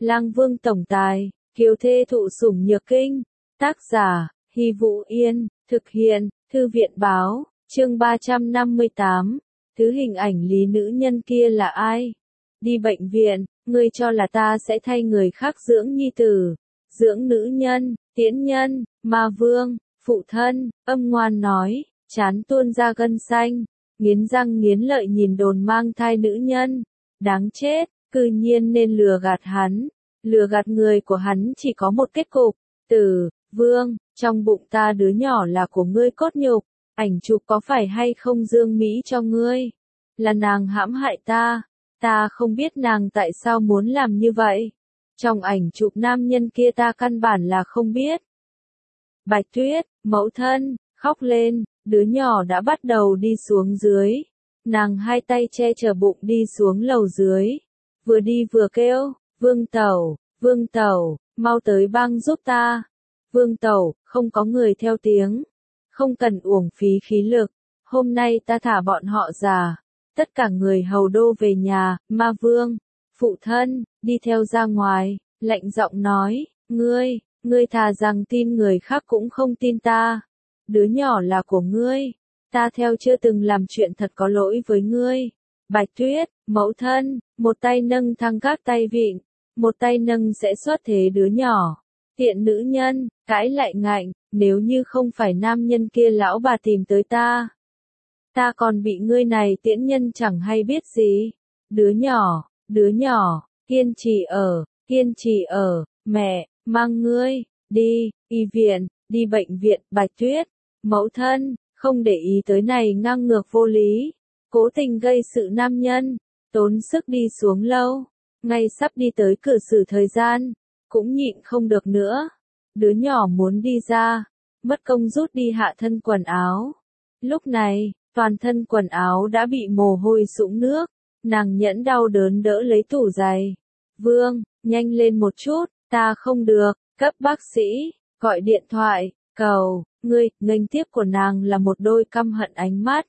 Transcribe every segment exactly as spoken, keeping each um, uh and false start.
Lang Vương tổng tài, kiều thê thụ sủng nhược kinh. Tác giả, Hy Vũ Yên, thực hiện, Thư viện báo, chương ba trăm năm mươi tám. Thứ hình ảnh lý nữ nhân kia là ai? Đi bệnh viện, ngươi cho là ta sẽ thay người khác dưỡng nhi tử, dưỡng nữ nhân, tiễn nhân, ma vương, phụ thân, âm ngoan nói, chán tuôn ra gân xanh, nghiến răng nghiến lợi nhìn đồn mang thai nữ nhân. Đáng chết, cư nhiên nên lừa gạt hắn. Lừa gạt người của hắn chỉ có một kết cục, tử, vương, trong bụng ta đứa nhỏ là của ngươi cốt nhục, ảnh chụp có phải hay không Dương Mỹ cho ngươi? Là nàng hãm hại ta, ta không biết nàng tại sao muốn làm như vậy. Trong ảnh chụp nam nhân kia ta căn bản là không biết. Bạch Tuyết, mẫu thân, khóc lên, đứa nhỏ đã bắt đầu đi xuống dưới. Nàng hai tay che chở bụng đi xuống lầu dưới, vừa đi vừa kêu, Vương Tẩu, Vương Tẩu, mau tới băng giúp ta. Vương Tẩu, không có người theo tiếng, không cần uổng phí khí lực, hôm nay ta thả bọn họ ra. Tất cả người hầu đô về nhà, ma vương, phụ thân, đi theo ra ngoài, lạnh giọng nói, ngươi, ngươi thà rằng tin người khác cũng không tin ta. Đứa nhỏ là của ngươi, ta theo chưa từng làm chuyện thật có lỗi với ngươi. Bạch Tuyết, mẫu thân, một tay nâng thăng các tay vịn, một tay nâng sẽ xuất thế đứa nhỏ. Tiện nữ nhân, cãi lại ngạnh, nếu như không phải nam nhân kia lão bà tìm tới ta. Ta còn bị ngươi này tiễn nhân chẳng hay biết gì. Đứa nhỏ, đứa nhỏ, kiên trì ở, kiên trì ở, mẹ, mang ngươi, đi, y viện, đi bệnh viện. Bạch Tuyết, mẫu thân, không để ý tới này ngang ngược vô lý, cố tình gây sự nam nhân, tốn sức đi xuống lâu, ngay sắp đi tới cửa xử thời gian, cũng nhịn không được nữa. Đứa nhỏ muốn đi ra, mất công rút đi hạ thân quần áo. Lúc này, toàn thân quần áo đã bị mồ hôi sũng nước, nàng nhẫn đau đớn đỡ lấy tủ giày. Vương, nhanh lên một chút, ta không được, cấp bác sĩ, gọi điện thoại, cầu, ngươi, nghênh tiếp của nàng là một đôi căm hận ánh mắt.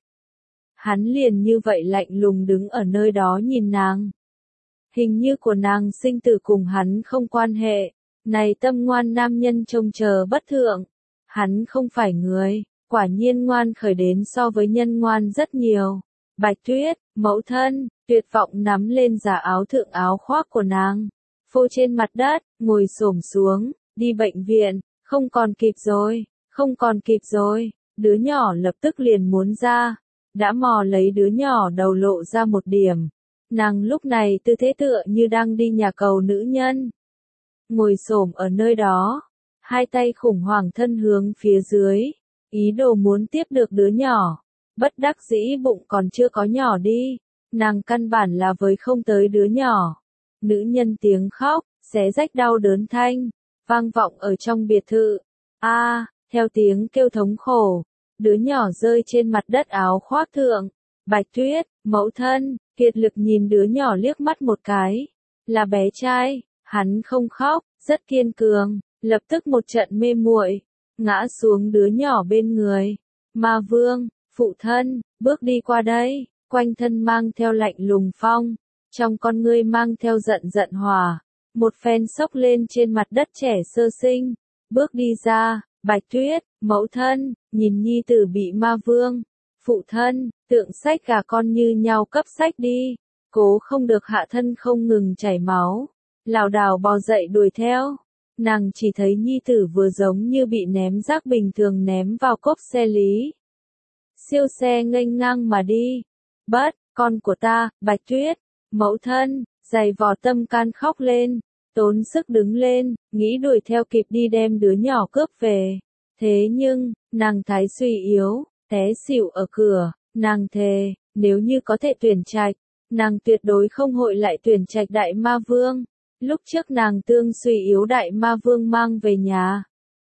Hắn liền như vậy lạnh lùng đứng ở nơi đó nhìn nàng. Hình như của nàng sinh tử cùng hắn không quan hệ, này tâm ngoan nam nhân trông chờ bất thượng. Hắn không phải người, quả nhiên ngoan khởi đến so với nhân ngoan rất nhiều. Bạch Tuyết, mẫu thân, tuyệt vọng nắm lên giả áo thượng áo khoác của nàng, phô trên mặt đất, ngồi xổm xuống, đi bệnh viện, không còn kịp rồi, không còn kịp rồi. Đứa nhỏ lập tức liền muốn ra, đã mò lấy đứa nhỏ đầu lộ ra một điểm. Nàng lúc này tư thế tựa như đang đi nhà cầu nữ nhân. Ngồi xổm ở nơi đó, hai tay khủng hoảng thân hướng phía dưới, ý đồ muốn tiếp được đứa nhỏ. Bất đắc dĩ bụng còn chưa có nhỏ đi, nàng căn bản là với không tới đứa nhỏ. Nữ nhân tiếng khóc, xé rách đau đớn thanh, vang vọng ở trong biệt thự. A, à, theo tiếng kêu thống khổ, đứa nhỏ rơi trên mặt đất áo khoác thượng. Bạch Tuyết, mẫu thân, kiệt lực nhìn đứa nhỏ liếc mắt một cái. Là bé trai, hắn không khóc, rất kiên cường, lập tức một trận mê muội, ngã xuống đứa nhỏ bên người. Ma vương, phụ thân, bước đi qua đây, quanh thân mang theo lạnh lùng phong, trong con ngươi mang theo giận giận hỏa, một phen xốc lên trên mặt đất trẻ sơ sinh, bước đi ra. Bạch Tuyết, mẫu thân, nhìn nhi tử bị ma vương, phụ thân, tượng sách gà con như nhau cấp sách đi, cố không được hạ thân không ngừng chảy máu, lảo đảo bò dậy đuổi theo. Nàng chỉ thấy nhi tử vừa giống như bị ném rác bình thường ném vào cốp xe lý. Siêu xe nghênh ngang mà đi. Bất, con của ta, Bạch Tuyết, mẫu thân, dày vò tâm can khóc lên, tốn sức đứng lên, nghĩ đuổi theo kịp đi đem đứa nhỏ cướp về. Thế nhưng, nàng thái suy yếu, té xỉu ở cửa, nàng thề, nếu như có thể tuyển trạch, nàng tuyệt đối không hội lại tuyển trạch đại ma vương. Lúc trước nàng tương suy yếu đại ma vương mang về nhà,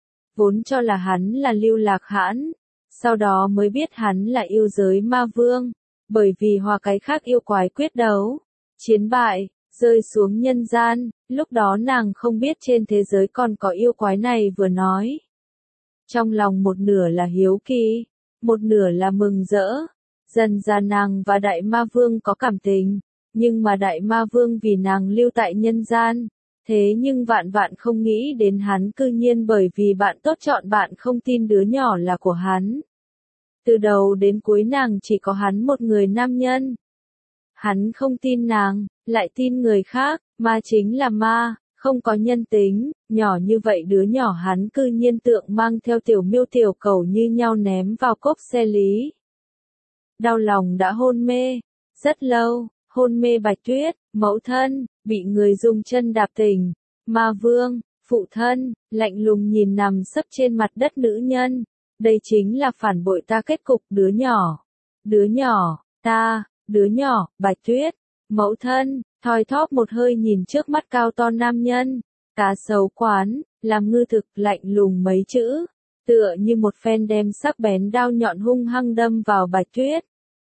vốn cho là hắn là lưu lạc hãn, sau đó mới biết hắn là yêu giới ma vương, bởi vì hòa cái khác yêu quái quyết đấu, chiến bại, rơi xuống nhân gian, lúc đó nàng không biết trên thế giới còn có yêu quái này vừa nói. Trong lòng một nửa là hiếu kỳ, một nửa là mừng rỡ, dần ra nàng và đại ma vương có cảm tình. Nhưng mà đại ma vương vì nàng lưu tại nhân gian, Thế nhưng vạn vạn không nghĩ đến hắn cư nhiên bởi vì bạn tốt chọn bạn không tin đứa nhỏ là của hắn. Từ đầu đến cuối nàng chỉ có hắn một người nam nhân. Hắn không tin nàng, lại tin người khác, ma chính là ma, không có nhân tính, nhỏ như vậy đứa nhỏ hắn cư nhiên tượng mang theo tiểu miêu tiểu cầu như nhau ném vào cốp xe lý. Đau lòng đã hôn mê, rất lâu, hôn mê Bạch Tuyết, mẫu thân, bị người dùng chân đạp tỉnh, ma vương, phụ thân, lạnh lùng nhìn nằm sấp trên mặt đất nữ nhân, đây chính là phản bội ta kết cục đứa nhỏ, đứa nhỏ, ta, đứa nhỏ, Bạch Tuyết, mẫu thân, thoi thóp một hơi nhìn trước mắt cao to nam nhân, cá sấu quán, làm ngư thực lạnh lùng mấy chữ, tựa như một phen đem sắc bén đao nhọn hung hăng đâm vào Bạch Tuyết.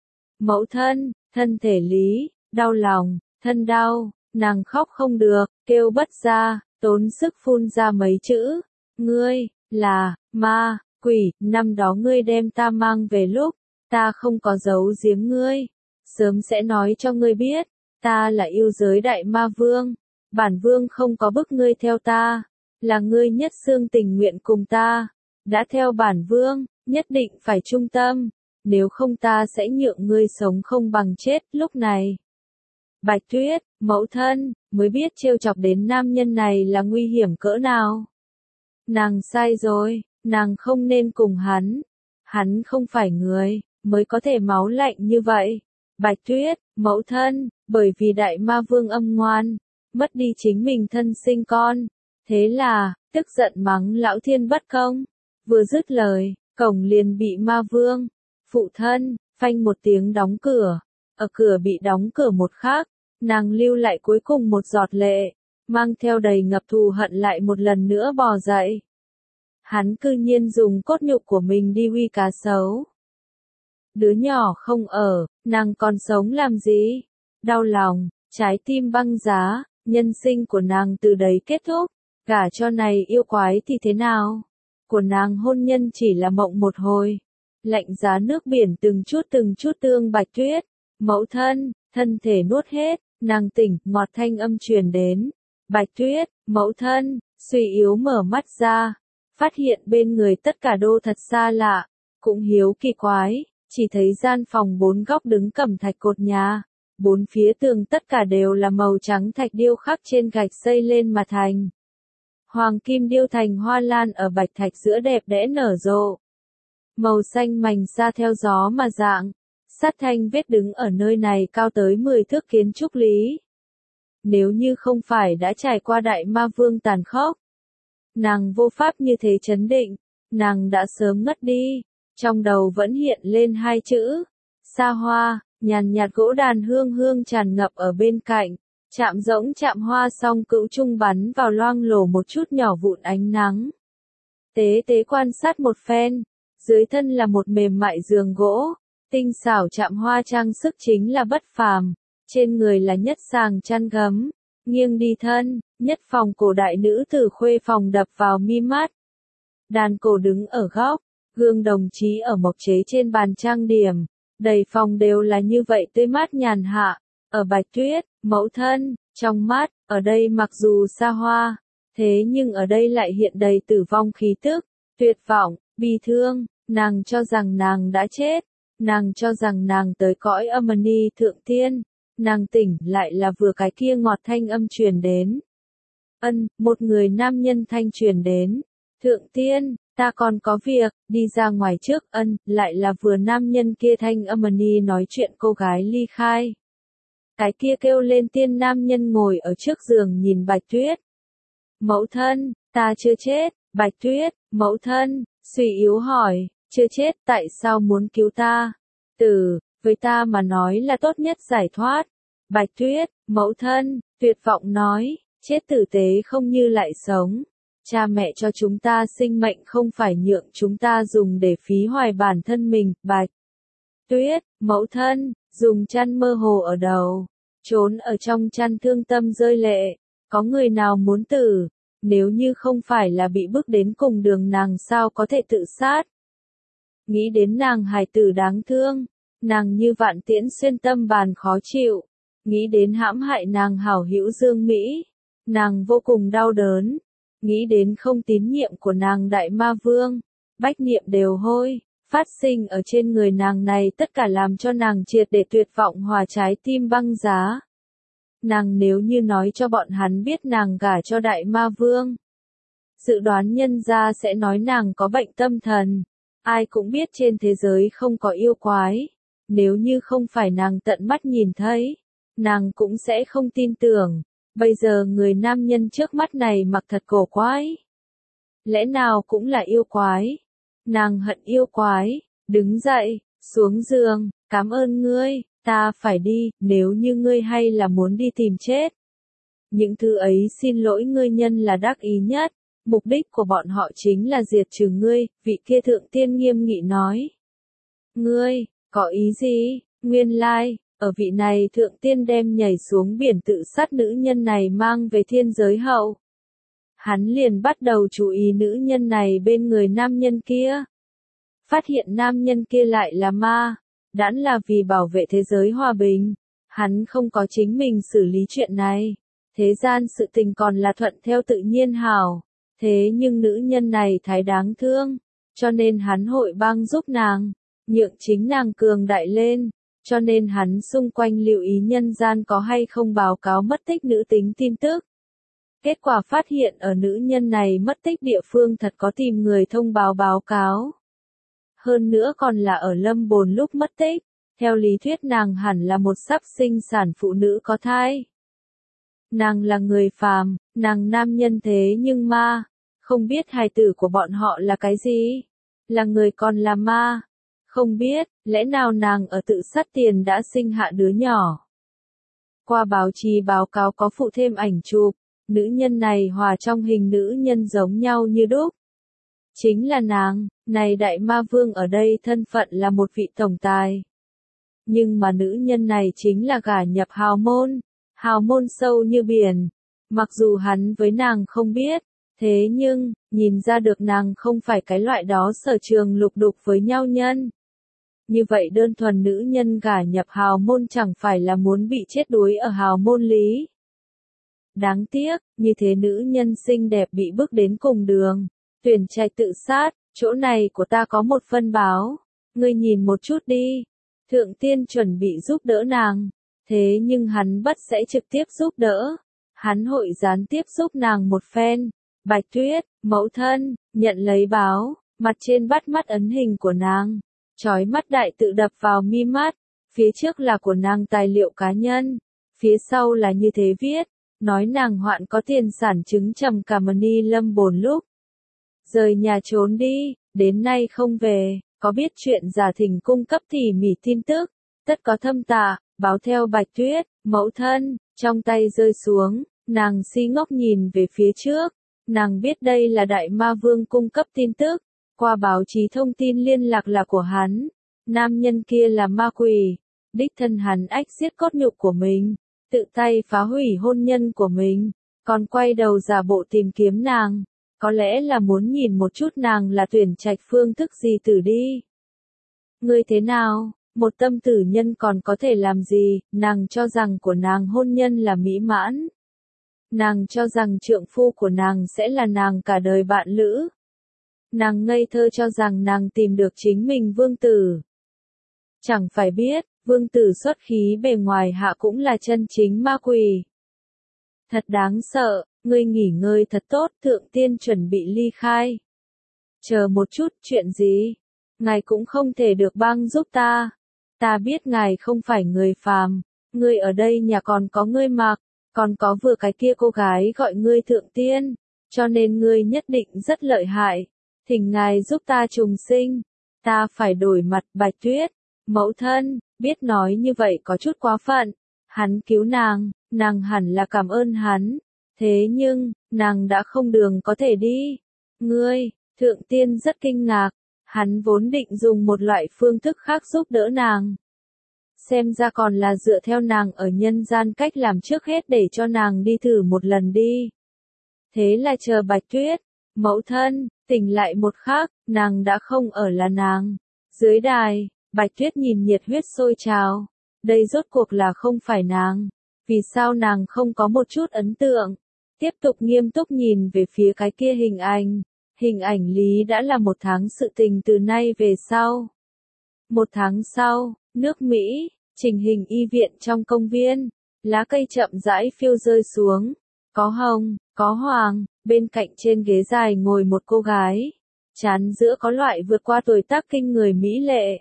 Mẫu thân, thân thể lý, đau lòng, thân đau, nàng khóc không được, kêu bất ra, tốn sức phun ra mấy chữ, ngươi, là, ma, quỷ, năm đó ngươi đem ta mang về lúc, ta không có giấu giếm ngươi, sớm sẽ nói cho ngươi biết, ta là yêu giới đại ma vương, bản vương không có bức ngươi theo ta, là ngươi nhất xương tình nguyện cùng ta, đã theo bản vương, nhất định phải trung tâm, nếu không ta sẽ nhượng ngươi sống không bằng chết lúc này. Bạch Tuyết, mẫu thân, mới biết trêu chọc đến nam nhân này là nguy hiểm cỡ nào. Nàng sai rồi, nàng không nên cùng hắn, hắn không phải người, mới có thể máu lạnh như vậy. Bạch Tuyết, mẫu thân, bởi vì đại ma vương âm ngoan, mất đi chính mình thân sinh con, thế là, tức giận mắng lão thiên bất công, vừa dứt lời, cổng liền bị ma vương, phụ thân, phanh một tiếng đóng cửa, ở cửa bị đóng cửa một khắc, nàng lưu lại cuối cùng một giọt lệ, mang theo đầy ngập thù hận lại một lần nữa bò dậy. Hắn cư nhiên dùng cốt nhục của mình đi uy cá sấu. Đứa nhỏ không ở, nàng còn sống làm gì? Đau lòng, trái tim băng giá, nhân sinh của nàng từ đấy kết thúc, gả cho này yêu quái thì thế nào? Của nàng hôn nhân chỉ là mộng một hồi. Lạnh giá nước biển từng chút từng chút tương Bạch Tuyết, mẫu thân, thân thể nuốt hết, nàng tỉnh, ngọt thanh âm truyền đến. Bạch Tuyết, mẫu thân, suy yếu mở mắt ra, phát hiện bên người tất cả đô thật xa lạ, cũng hiếu kỳ quái, chỉ thấy gian phòng bốn góc đứng cẩm thạch cột nhà, bốn phía tường tất cả đều là màu trắng thạch điêu khắc trên gạch xây lên mà thành. Hoàng kim điêu thành hoa lan ở bạch thạch giữa đẹp đẽ nở rộ. Màu xanh mảnh ra theo gió mà dạng, sát thanh vết đứng ở nơi này cao tới mười thước kiến trúc lý. Nếu như không phải đã trải qua đại ma vương tàn khốc, nàng vô pháp như thế chấn định, nàng đã sớm ngất đi, trong đầu vẫn hiện lên hai chữ, xa hoa, nhàn nhạt gỗ đàn hương hương tràn ngập ở bên cạnh, chạm rỗng chạm hoa song cữu trung bắn vào loang lổ một chút nhỏ vụn ánh nắng. Tế tế quan sát một phen, dưới thân là một mềm mại giường gỗ, tinh xảo chạm hoa trang sức chính là bất phàm, trên người là nhất sàng chăn gấm, nghiêng đi thân, nhất phòng cổ đại nữ tử khuê phòng đập vào mi mắt. Đàn cổ đứng ở góc, gương đồng chí ở mộc chế trên bàn trang điểm, đầy phòng đều là như vậy tươi mát nhàn hạ, ở Bạch Tuyết, mẫu thân, trong mắt, ở đây mặc dù xa hoa, thế nhưng ở đây lại hiện đầy tử vong khí tức, tuyệt vọng, bi thương, nàng cho rằng nàng đã chết, nàng cho rằng nàng tới cõi âm ni thượng thiên, nàng tỉnh lại là vừa cái kia ngọt thanh âm truyền đến. Ân, một người nam nhân thanh truyền đến, thượng tiên, ta còn có việc, đi ra ngoài trước, ân, lại là vừa nam nhân kia thanh âm ni nói chuyện cô gái ly khai. Cái kia kêu lên tiên nam nhân ngồi ở trước giường nhìn Bạch Tuyết. Mẫu thân, ta chưa chết, Bạch Tuyết, mẫu thân, suy yếu hỏi, chưa chết tại sao muốn cứu ta? Tử, với ta mà nói là tốt nhất giải thoát. Bạch Tuyết, mẫu thân, tuyệt vọng nói, chết tử tế không như lại sống. Cha mẹ cho chúng ta sinh mệnh không phải nhượng chúng ta dùng để phí hoài bản thân mình. Bạch Tuyết, mẫu thân, dùng chăn mơ hồ ở đầu, trốn ở trong chăn thương tâm rơi lệ. Có người nào muốn tử, nếu như không phải là bị bức đến cùng đường nàng sao có thể tự sát. Nghĩ đến nàng hài tử đáng thương, nàng như vạn tiễn xuyên tâm bàn khó chịu, nghĩ đến hãm hại nàng hảo hữu Dương Mỹ, Nàng vô cùng đau đớn, nghĩ đến không tín nhiệm của nàng đại ma vương, bách niệm đều hôi, phát sinh ở trên người nàng này tất cả làm cho nàng triệt để tuyệt vọng hòa trái tim băng giá. Nàng nếu như nói cho bọn hắn biết nàng gả cho đại ma vương, dự đoán nhân gia sẽ nói nàng có bệnh tâm thần, ai cũng biết trên thế giới không có yêu quái, nếu như không phải nàng tận mắt nhìn thấy, nàng cũng sẽ không tin tưởng, bây giờ người nam nhân trước mắt này mặc thật cổ quái. Lẽ nào cũng là yêu quái? Nàng hận yêu quái, đứng dậy, xuống giường, cảm ơn ngươi, ta phải đi, nếu như ngươi hay là muốn đi tìm chết. Những thứ ấy xin lỗi ngươi nhân là đắc ý nhất, mục đích của bọn họ chính là diệt trừ ngươi, vị kia thượng tiên nghiêm nghị nói. Ngươi, có ý gì? Nguyên lai, ở vị này thượng tiên đem nhảy xuống biển tự sát nữ nhân này mang về thiên giới hậu. Hắn liền bắt đầu chú ý nữ nhân này bên người nam nhân kia. Phát hiện nam nhân kia lại là ma, đãn là vì bảo vệ thế giới hòa bình. Hắn không có chính mình xử lý chuyện này. Thế gian sự tình còn là thuận theo tự nhiên hảo. Thế nhưng nữ nhân này thái đáng thương, cho nên hắn hội bang giúp nàng, nhượng chính nàng cường đại lên, cho nên hắn xung quanh lưu ý nhân gian có hay không báo cáo mất tích nữ tính tin tức. Kết quả phát hiện ở nữ nhân này mất tích địa phương thật có tìm người thông báo báo cáo. Hơn nữa còn là ở Lâm Bồn lúc mất tích, theo lý thuyết nàng hẳn là một sắp sinh sản phụ nữ có thai. Nàng là người phàm, nàng nam nhân thế nhưng ma, không biết hài tử của bọn họ là cái gì, là người còn là ma, không biết, lẽ nào nàng ở tự sát tiền đã sinh hạ đứa nhỏ. Qua báo chí báo cáo có phụ thêm ảnh chụp, nữ nhân này hòa trong hình nữ nhân giống nhau như đúc. Chính là nàng, này đại ma vương ở đây thân phận là một vị tổng tài. Nhưng mà nữ nhân này chính là gả nhập hào môn. Hào môn sâu như biển, mặc dù hắn với nàng không biết, thế nhưng, nhìn ra được nàng không phải cái loại đó sở trường lục đục với nhau nhân. Như vậy đơn thuần nữ nhân gả nhập hào môn chẳng phải là muốn bị chết đuối ở hào môn lý. Đáng tiếc, như thế nữ nhân xinh đẹp bị bước đến cùng đường, tuyển trạch tự sát, chỗ này của ta có một phân báo, ngươi nhìn một chút đi. Thượng tiên chuẩn bị giúp đỡ nàng. Thế nhưng hắn bất sẽ trực tiếp giúp đỡ, hắn hội gián tiếp giúp nàng một phen. Bạch Tuyết, mẫu thân, nhận lấy báo, mặt trên bắt mắt ấn hình của nàng, chói mắt đại tự đập vào mi mắt, phía trước là của nàng tài liệu cá nhân, phía sau là như thế viết, nói nàng hoạn có tiền sản chứng trầm cảm ni Lâm Bồn lúc. Rời nhà trốn đi, đến nay không về, có biết chuyện giả thỉnh cung cấp tỉ mỉ tin tức, tất có thâm tạ. Báo theo Bạch Tuyết, mẫu thân, trong tay rơi xuống, nàng si ngốc nhìn về phía trước, nàng biết đây là đại ma vương cung cấp tin tức, qua báo chí thông tin liên lạc là của hắn, nam nhân kia là ma quỷ, đích thân hắn ách giết cốt nhục của mình, tự tay phá hủy hôn nhân của mình, còn quay đầu giả bộ tìm kiếm nàng, có lẽ là muốn nhìn một chút nàng là tuyển trạch phương thức gì tử đi. Ngươi thế nào? Một tâm tử nhân còn có thể làm gì, nàng cho rằng của nàng hôn nhân là mỹ mãn. Nàng cho rằng trượng phu của nàng sẽ là nàng cả đời bạn lữ. Nàng ngây thơ cho rằng nàng tìm được chính mình vương tử. Chẳng phải biết, vương tử xuất khí bề ngoài hạ cũng là chân chính ma quỷ. Thật đáng sợ, ngươi nghỉ ngơi thật tốt, thượng tiên chuẩn bị ly khai. Chờ một chút, chuyện gì? Ngài cũng không thể được băng giúp ta. Ta biết ngài không phải người phàm, ngươi ở đây nhà còn có ngươi mặc, còn có vừa cái kia cô gái gọi ngươi thượng tiên, cho nên ngươi nhất định rất lợi hại, thỉnh ngài giúp ta trùng sinh, ta phải đổi mặt. Bạch Tuyết, mẫu thân, biết nói như vậy có chút quá phận, hắn cứu nàng, nàng hẳn là cảm ơn hắn, thế nhưng, nàng đã không đường có thể đi, ngươi, thượng tiên rất kinh ngạc. Hắn vốn định dùng một loại phương thức khác giúp đỡ nàng. Xem ra còn là dựa theo nàng ở nhân gian cách làm trước hết để cho nàng đi thử một lần đi. Thế là chờ Bạch Tuyết, mẫu thân, tỉnh lại một khắc, nàng đã không ở là nàng. Dưới đài, Bạch Tuyết nhìn nhiệt huyết sôi trào. Đây rốt cuộc là không phải nàng. Vì sao nàng không có một chút ấn tượng? tiếp tục nghiêm túc nhìn về phía cái kia hình ảnh. Hình ảnh Lý đã là một tháng sự tình từ nay về sau. Một tháng sau, nước Mỹ, trình hình y viện trong công viên, lá cây chậm rãi phiêu rơi xuống. Có hồng, có hoàng, bên cạnh trên ghế dài ngồi một cô gái. Trán giữa có loại vượt qua tuổi tác kinh người mỹ lệ.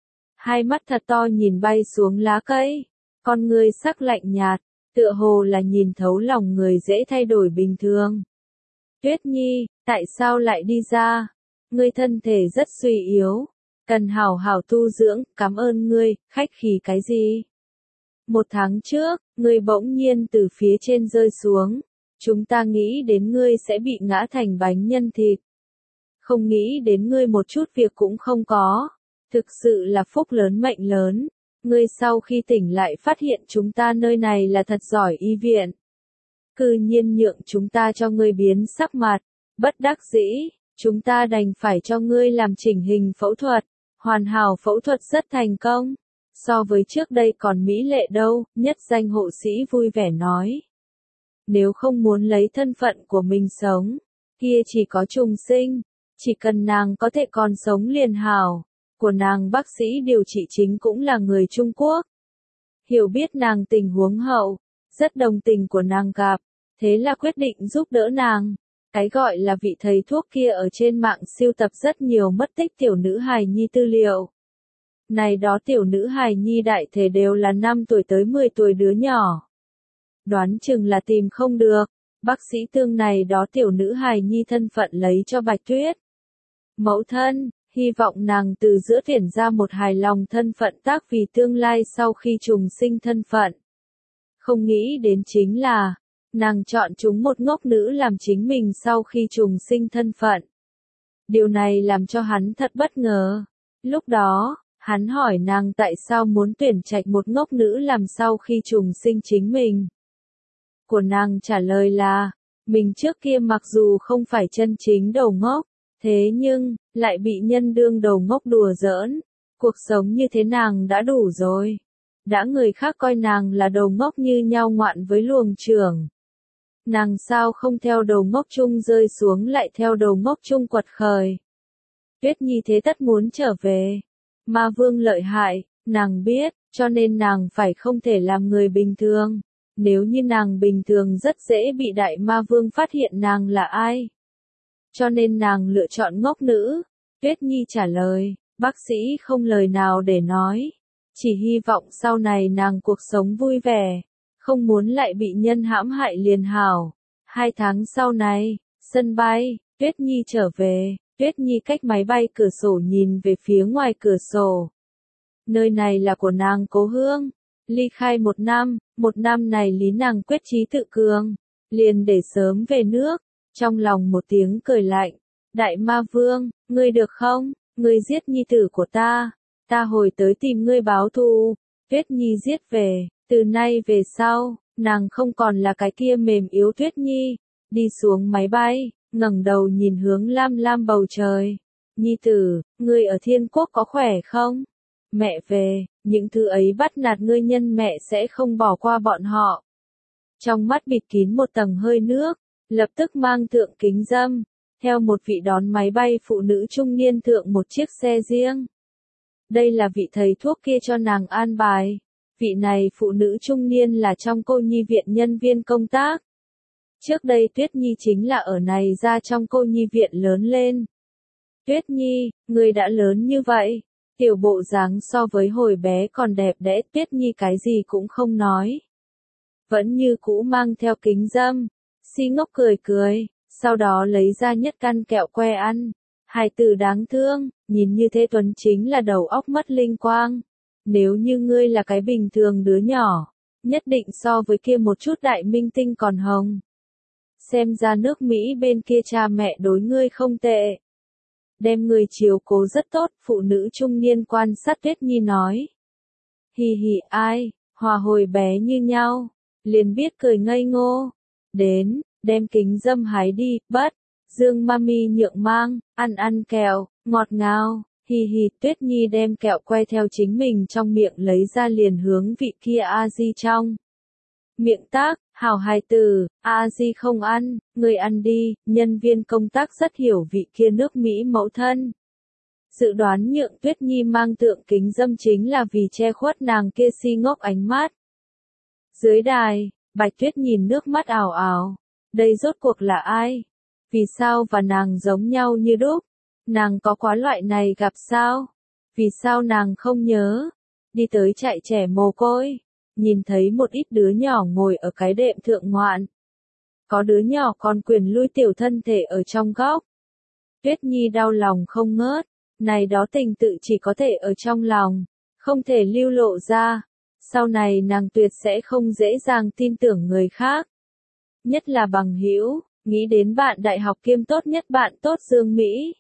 Hai mắt thật to nhìn bay xuống lá cây, con người sắc lạnh nhạt, tựa hồ là nhìn thấu lòng người dễ thay đổi bình thường. Tuyết Nhi, tại sao lại đi ra? Ngươi thân thể rất suy yếu, cần hảo hảo tu dưỡng, cảm ơn ngươi, khách khí cái gì? Một tháng trước, ngươi bỗng nhiên từ phía trên rơi xuống, chúng ta nghĩ đến ngươi sẽ bị ngã thành bánh nhân thịt. Không nghĩ đến ngươi một chút việc cũng không có, thực sự là phúc lớn mệnh lớn. Ngươi sau khi tỉnh lại phát hiện chúng ta nơi này là thật giỏi y viện. Cư nhiên nhượng chúng ta cho ngươi biến sắc mặt, bất đắc dĩ, chúng ta đành phải cho ngươi làm chỉnh hình phẫu thuật, hoàn hảo phẫu thuật rất thành công. So với trước đây còn mỹ lệ đâu, nhất danh hộ sĩ vui vẻ nói. Nếu không muốn lấy thân phận của mình sống, kia chỉ có trùng sinh, chỉ cần nàng có thể còn sống liền hảo. Của nàng bác sĩ điều trị chính cũng là người Trung Quốc. Hiểu biết nàng tình huống hậu, rất đồng tình của nàng gặp, thế là quyết định giúp đỡ nàng. Cái gọi là vị thầy thuốc kia ở trên mạng siêu tập rất nhiều mất tích tiểu nữ hài nhi tư liệu. Này đó tiểu nữ hài nhi đại thể đều là năm tuổi tới mười tuổi đứa nhỏ. Đoán chừng là tìm không được, bác sĩ tương này đó tiểu nữ hài nhi thân phận lấy cho Bạch Tuyết. Mẫu thân, hy vọng nàng từ giữa tuyển ra một hài lòng thân phận tác vì tương lai sau khi trùng sinh thân phận. Không nghĩ đến chính là, nàng chọn chúng một ngốc nữ làm chính mình sau khi trùng sinh thân phận. Điều này làm cho hắn thật bất ngờ. Lúc đó, hắn hỏi nàng tại sao muốn tuyển trạch một ngốc nữ làm sau khi trùng sinh chính mình. Của nàng trả lời là, mình trước kia mặc dù không phải chân chính đầu ngốc, thế nhưng, lại bị nhân đương đầu ngốc đùa giỡn. Cuộc sống như thế nàng đã đủ rồi. Đã người khác coi nàng là đầu ngốc như nhau ngoạn với luồng trưởng. Nàng sao không theo đầu ngốc chung rơi xuống lại theo đầu ngốc chung quật khởi. Tuyết Nhi thế tất muốn trở về. Ma vương lợi hại, nàng biết, cho nên nàng phải không thể làm người bình thường. Nếu như nàng bình thường rất dễ bị đại ma vương phát hiện nàng là ai. Cho nên nàng lựa chọn ngốc nữ. Tuyết Nhi trả lời, bác sĩ không lời nào để nói. Chỉ hy vọng sau này nàng cuộc sống vui vẻ. Không muốn lại bị nhân hãm hại liền hảo. Hai tháng sau này, sân bay, Tuyết Nhi trở về. Tuyết Nhi cách máy bay cửa sổ nhìn về phía ngoài cửa sổ. Nơi này là của nàng cố hương. Ly khai một năm, một năm này lý nàng quyết chí tự cường. Liền để sớm về nước. Trong lòng một tiếng cười lạnh. Đại ma vương, ngươi được không? Ngươi giết nhi tử của ta. Ta hồi tới tìm ngươi báo thù. Tuyết Nhi giết về. Từ nay về sau, nàng không còn là cái kia mềm yếu Tuyết Nhi. Đi xuống máy bay, ngẩng đầu nhìn hướng lam lam bầu trời. Nhi tử, ngươi ở thiên quốc có khỏe không? Mẹ về, những thứ ấy bắt nạt ngươi nhân mẹ sẽ không bỏ qua bọn họ. Trong mắt bịt kín một tầng hơi nước, lập tức mang thượng kính dâm, theo một vị đón máy bay phụ nữ trung niên thượng một chiếc xe riêng. Đây là vị thầy thuốc kia cho nàng an bài. Vị này phụ nữ trung niên là trong cô nhi viện nhân viên công tác. Trước đây Tuyết Nhi chính là ở này ra trong cô nhi viện lớn lên. Tuyết Nhi, ngươi đã lớn như vậy. Tiểu bộ dáng so với hồi bé còn đẹp đẽ. Tuyết Nhi cái gì cũng không nói. Vẫn như cũ mang theo kính dâm. Si ngốc cười cười. Sau đó lấy ra nhất căn kẹo que ăn. Hài tử đáng thương, nhìn như thế Tuấn chính là đầu óc mất linh quang. Nếu như ngươi là cái bình thường đứa nhỏ, nhất định so với kia một chút đại minh tinh còn hồng. Xem ra nước Mỹ bên kia cha mẹ đối ngươi không tệ. Đem người chiếu cố rất tốt, phụ nữ trung niên quan sát Tuyết Nhi nói. Hì hì ai, hòa hồi bé như nhau, liền biết cười ngây ngô. Đến, đem kính dâm hái đi, bất, Dương mami nhượng mang, ăn ăn kẹo, ngọt ngào. Hì hì, Tuyết Nhi đem kẹo que theo chính mình trong miệng lấy ra liền hướng vị kia a di trong miệng tác, Hảo hài tử, a di không ăn, ngươi ăn đi, nhân viên công tác rất hiểu vị kia nước Mỹ mẫu thân. Dự đoán Nhượng Tuyết Nhi mang tượng kính dâm chính là vì che khuất nàng kia si ngốc ánh mắt. Dưới đài, Bạch Tuyết nhìn nước mắt ảo ảo. Đây rốt cuộc là ai? Vì sao và nàng giống nhau như đúc? Nàng có quá loại này gặp sao? Vì sao nàng không nhớ? Đi tới trại trẻ mồ côi, nhìn thấy một ít đứa nhỏ ngồi ở cái đệm thượng ngoạn. Có đứa nhỏ còn quyền lui tiểu thân thể ở trong góc. Tuyết Nhi đau lòng không ngớt, này đó tình tự chỉ có thể ở trong lòng, không thể lưu lộ ra. Sau này nàng tuyệt sẽ không dễ dàng tin tưởng người khác. Nhất là bằng hữu, nghĩ đến bạn đại học kiêm tốt nhất bạn tốt Dương Mỹ.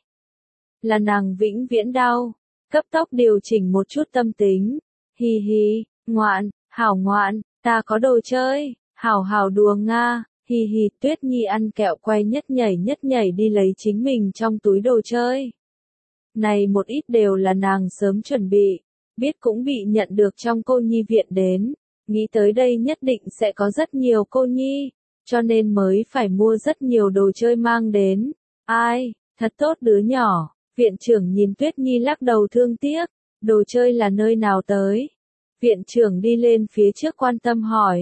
Là nàng vĩnh viễn đau, cấp tốc điều chỉnh một chút tâm tính. Hi hi, ngoạn, hảo ngoạn, ta có đồ chơi, hảo hảo đùa Nga. Hi hi, Tuyết Nhi ăn kẹo quay nhất nhảy nhất nhảy đi lấy chính mình trong túi đồ chơi. Này một ít đều là nàng sớm chuẩn bị, biết cũng bị nhận được trong cô nhi viện đến, nghĩ tới đây nhất định sẽ có rất nhiều cô nhi, cho nên mới phải mua rất nhiều đồ chơi mang đến. Ai, thật tốt đứa nhỏ, viện trưởng nhìn Tuyết Nhi lắc đầu thương tiếc, đồ chơi là nơi nào tới? Viện trưởng đi lên phía trước quan tâm hỏi,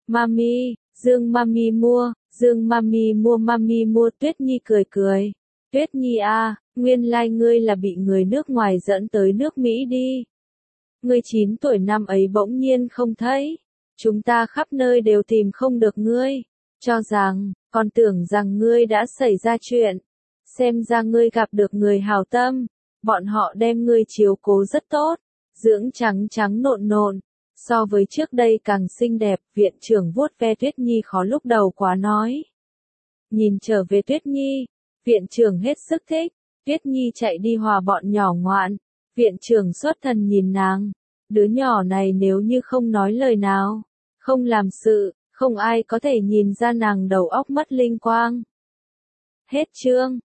Mami, Dương Mami mua, Dương Mami mua Mami mua Tuyết Nhi cười cười, Tuyết Nhi a, nguyên lai like ngươi là bị người nước ngoài dẫn tới nước Mỹ đi. Ngươi chín tuổi năm ấy bỗng nhiên không thấy, chúng ta khắp nơi đều tìm không được ngươi, cho rằng, còn tưởng rằng ngươi đã xảy ra chuyện, xem ra ngươi gặp được người hảo tâm, bọn họ đem ngươi chiếu cố rất tốt, dưỡng trắng trắng nộn nộn, so với trước đây càng xinh đẹp. Viện trưởng vuốt ve Tuyết Nhi khó lúc đầu quá nói. Nhìn trở về Tuyết Nhi, viện trưởng hết sức thích, Tuyết Nhi chạy đi hòa bọn nhỏ ngoạn, viện trưởng xuất thần nhìn nàng, đứa nhỏ này nếu như không nói lời nào, không làm sự, không ai có thể nhìn ra nàng đầu óc mất linh quang. Hết chương.